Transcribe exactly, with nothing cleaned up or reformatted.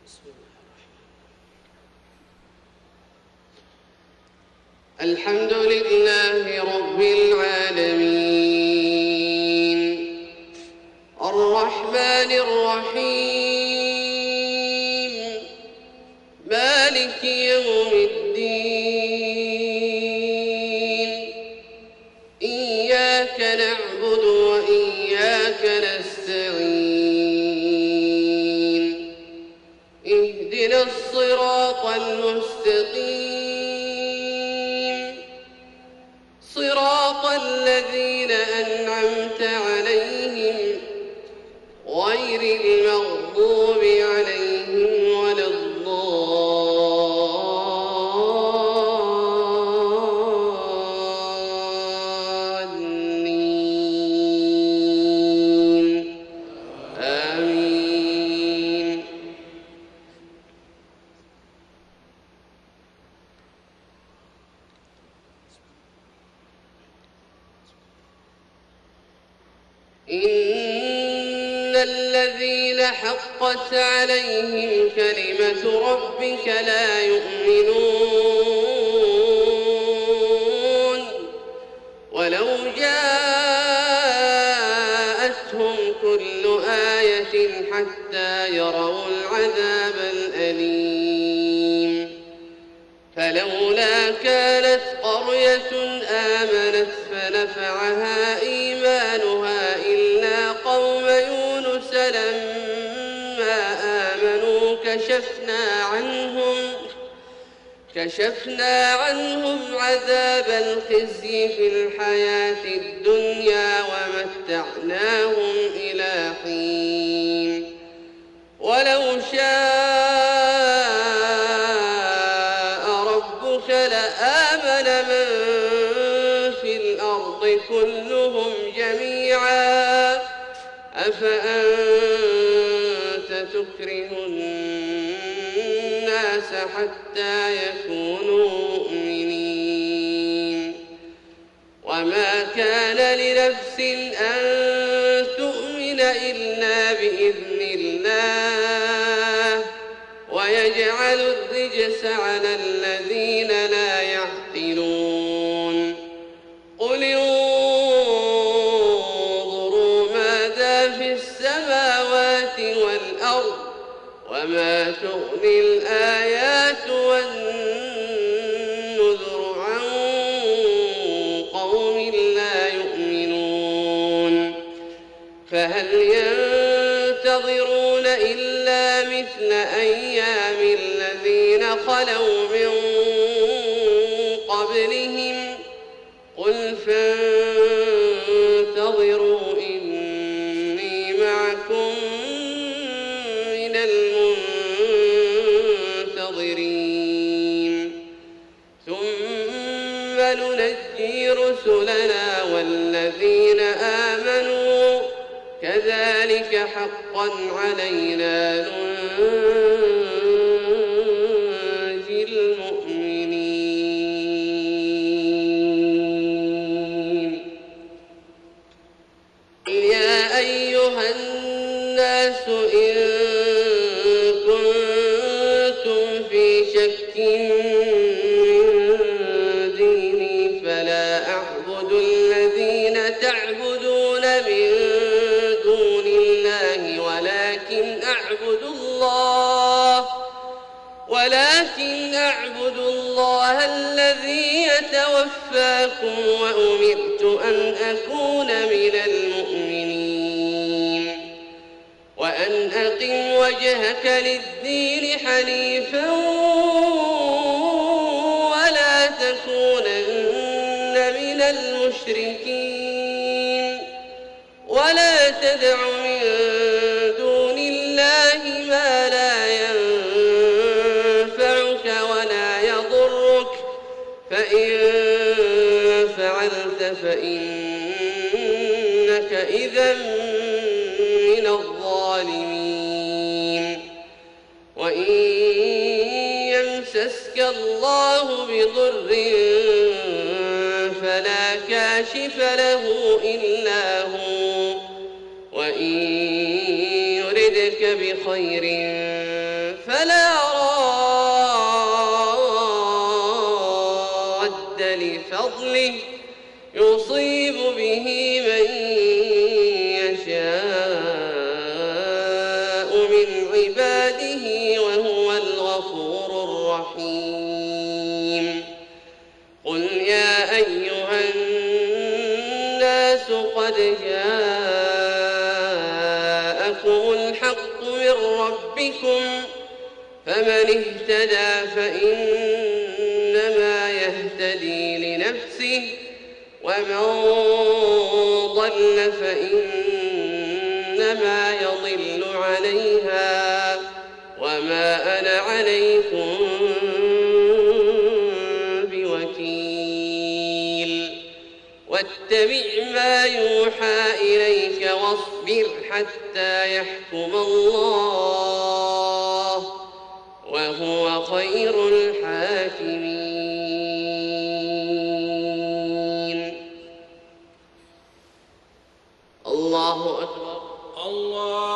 الحمد لله رب العالمين الرحمن الرحيم مالك يوم الدين إياك نعبد وإياك نستعين اهدنا الصراط المستقيم صراط الذين أنعمت عليهم غير المغضوب عليهم ولا الضالين آمين. إن الذين حقت عليهم كلمة ربك لا يؤمنون ولو جاءتهم كل آية حتى يروا العذاب الأليم فلولا كانت قرية آمنت فنفعها إيمانها إلا قوم يونس لما آمنوا كشفنا عنهم كشفنا عنهم عذاب الخزي في الحياة الدنيا ومتعناهم إلى حين ولو شاء ربك لآمن من في الأرض كلهم جميعا أفأنت تكره الناس حتى يكونوا مؤمنين وما كان لنفس أن تؤمن إلا بإذن الله ويجعل الرجس على الذين لا يعقلون قل انظروا ماذا في السماوات والأرض وما تغني الآيات والنذر عن قوم لا يؤمنون فهل ينتظرون إلا مثل أيام الذين خلوا من قبلهم قل فانتظروا إني معكم من المنتظرين ثم ننجي رسلنا والذين آمنوا كذلك حقا علينا ننجي المؤمنين يا أيها الناس إن كنتم في شك من ديني فلا أعبد الذين تعبدون من دون الله ولكن أعبد الله ولكن أعبد الله الذي يتوفاكم وأمرت أن أكون من المؤمنين وأن أقم وجهك للدين حنيفا ولا تكونن من المشركين ولا تدع من دون الله ما لا ينفعك ولا يضرك فإن فعلت فإنك إذا من الظالمين وإن يمسسك الله بضر فلا كاشف له إلا هو وإن يردك بخير فلا فلا راد لفضله يصيب به من يشاء من عباده وهو الغفور الرحيم. قل يا أيها الناس قد جاءكم الحق من ربكم فمن اهتدى فإنما يهتدي لنفسه ومن ضل فإنما يضل عليها وما أنا عليكم بوكيل. واتبع ما يوحى إليك واصبر حتى يحكم الله وهو خير الحاكمين. الله أكبر. الله